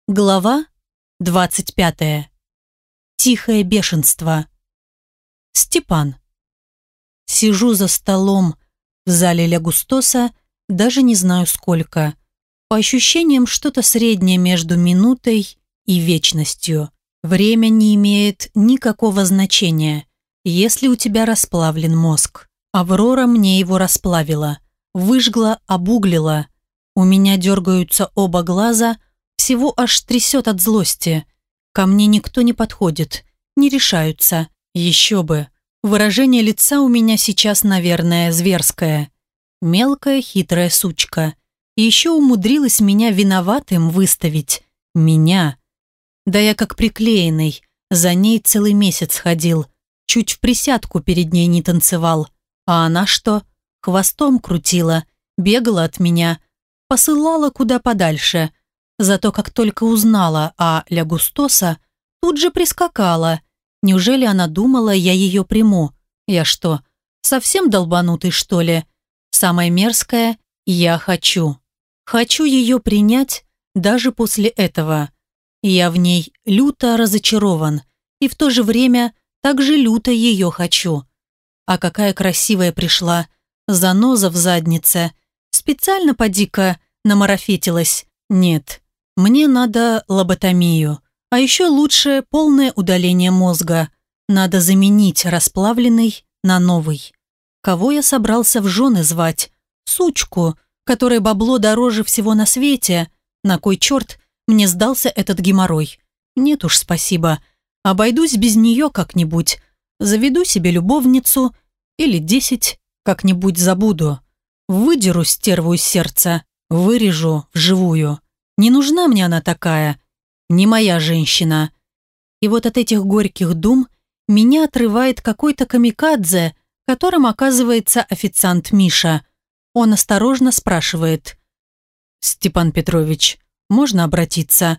Глава 25. Тихое бешенство. Степан. Сижу за столом в зале Ля Густоса, даже не знаю сколько. По ощущениям, что-то среднее между минутой и вечностью. Время не имеет никакого значения, если у тебя расплавлен мозг. Аврора мне его расплавила, выжгла, обуглила. У меня дергаются оба глаза, всего аж трясет от злости. Ко мне никто не подходит, не решаются. Еще бы. Выражение лица у меня сейчас, наверное, зверское. Мелкая хитрая сучка. И еще умудрилась меня виноватым выставить. Меня. Да я как приклеенный. За ней целый месяц ходил. Чуть в присядку перед ней не танцевал. А она что? Хвостом крутила. Бегала от меня. Посылала куда подальше. Зато как только узнала о Ля Густоса, тут же прискакала. Неужели она думала, я ее приму? Я что, совсем долбанутый, что ли? Самое мерзкое, я хочу. Хочу ее принять даже после этого. Я в ней люто разочарован, и в то же время также люто ее хочу. А какая красивая пришла, заноза в заднице. Специально поди-ка намарафетилась. Нет. Мне надо лоботомию, а еще лучше полное удаление мозга. Надо заменить расплавленный на новый. Кого я собрался в жены звать? Сучку, которой бабло дороже всего на свете. На кой черт мне сдался этот геморрой? Нет уж, спасибо. Обойдусь без нее как-нибудь. Заведу себе любовницу или 10, как-нибудь забуду. Выдеру стерву из сердца, вырежу вживую. Не нужна мне она такая, не моя женщина. И вот от этих горьких дум меня отрывает какой-то камикадзе, которым оказывается официант Миша. Он осторожно спрашивает: «Степан Петрович, можно обратиться?»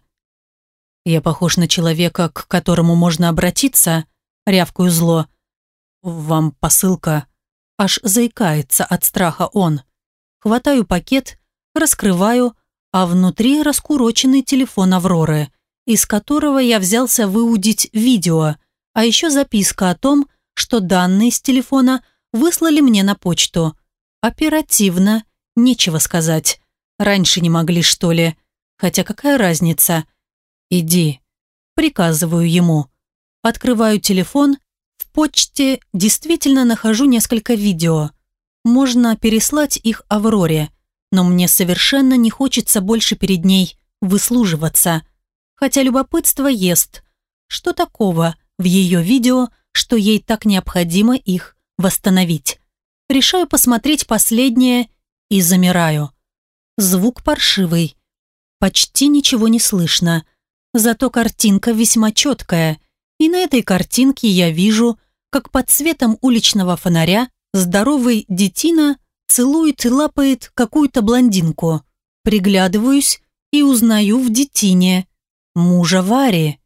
Я похож на человека, к которому можно обратиться? Рявкую зло. «Вам посылка?» Аж заикается от страха он. Хватаю пакет, раскрываю, а внутри раскуроченный телефон Авроры, из которого я взялся выудить видео, а еще записка о том, что данные с телефона выслали мне на почту. Оперативно, нечего сказать. Раньше не могли, что ли? Хотя какая разница? «Иди», приказываю ему. Открываю телефон, в почте действительно нахожу несколько видео. Можно переслать их Авроре, но мне совершенно не хочется больше перед ней выслуживаться. Хотя любопытство ест. Что такого в ее видео, что ей так необходимо их восстановить? Решаю посмотреть последнее и замираю. Звук паршивый. Почти ничего не слышно. Зато картинка весьма четкая. И на этой картинке я вижу, как под светом уличного фонаря здоровый детина целует и лапает какую-то блондинку. Приглядываюсь и узнаю в детине мужа Вари.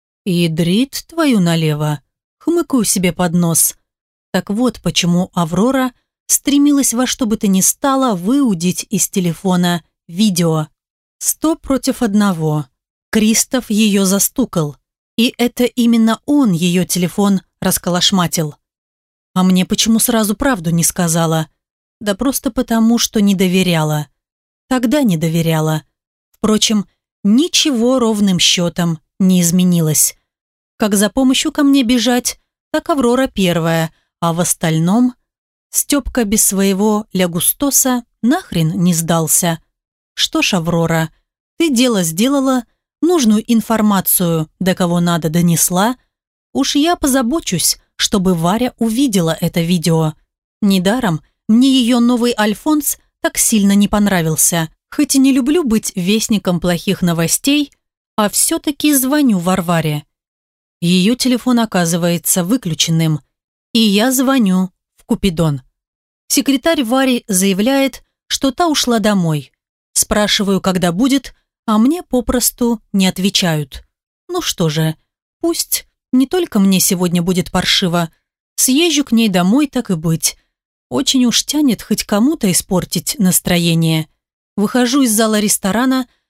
Ядрит твою налево. Хмыкаю себе под нос. Так вот почему Аврора стремилась во что бы то ни стало выудить из телефона видео. 100 против 1. Кристоф ее застукал. И это именно он ее телефон расколошматил. А мне почему сразу правду не сказала? Да просто потому, что не доверяла. Тогда не доверяла. Впрочем, ничего ровным счетом не изменилось. Как за помощью ко мне бежать, так Аврора первая, а в остальном Степка без своего Ля Густоса нахрен не сдался. Что ж, Аврора, ты дело сделала, нужную информацию до кого надо донесла. Уж я позабочусь, чтобы Варя увидела это видео. Недаром мне ее новый Альфонс так сильно не понравился. Хоть и не люблю быть вестником плохих новостей, а все-таки звоню Варваре. Ее телефон оказывается выключенным, и я звоню в Купидон. Секретарь Вари заявляет, что та ушла домой. Спрашиваю, когда будет, а мне попросту не отвечают. Ну что же, пусть не только мне сегодня будет паршиво. Съезжу к ней домой, так и быть. Очень уж тянет хоть кому-то испортить настроение. Выхожу из зала ресторана,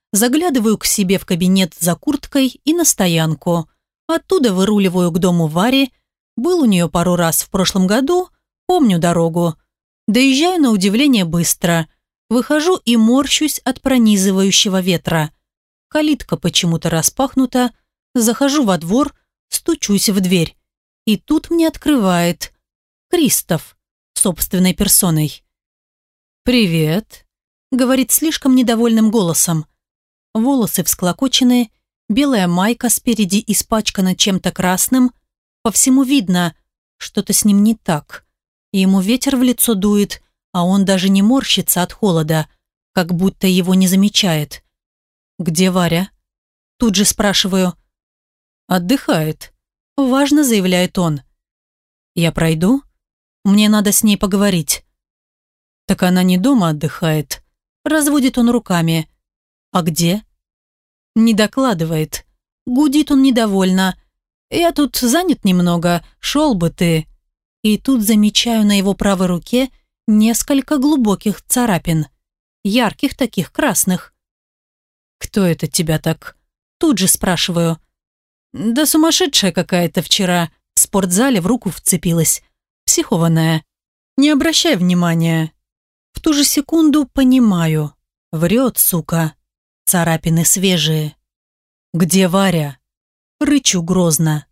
заглядываю к себе в кабинет за курткой и на стоянку. Оттуда выруливаю к дому Вари. Был у нее пару раз в прошлом году, помню дорогу. Доезжаю на удивление быстро. Выхожу и морщусь от пронизывающего ветра. Калитка почему-то распахнута. Захожу во двор, стучусь в дверь. И тут мне открывает Кристоф собственной персоной. «Привет», — говорит слишком недовольным голосом. Волосы всклокочены, белая майка спереди испачкана чем-то красным. По всему видно, что-то с ним не так. Ему ветер в лицо дует, а он даже не морщится от холода, как будто его не замечает. «Где Варя?» Тут же спрашиваю. «Отдыхает», — важно заявляет он. «Я пройду? Мне надо с ней поговорить». «Так она не дома отдыхает», — разводит он руками. «А где?» Не докладывает. Гудит он недовольно. «Я тут занят немного, шел бы ты». И тут замечаю на его правой руке несколько глубоких царапин. Ярких таких, красных. «Кто это тебя так?» Тут же спрашиваю. «Да сумасшедшая какая-то вчера в спортзале в руку вцепилась. Психованная. Не обращай внимания». В ту же секунду понимаю. Врет, сука. Царапины свежие. «Где Варя?» Рычу грозно.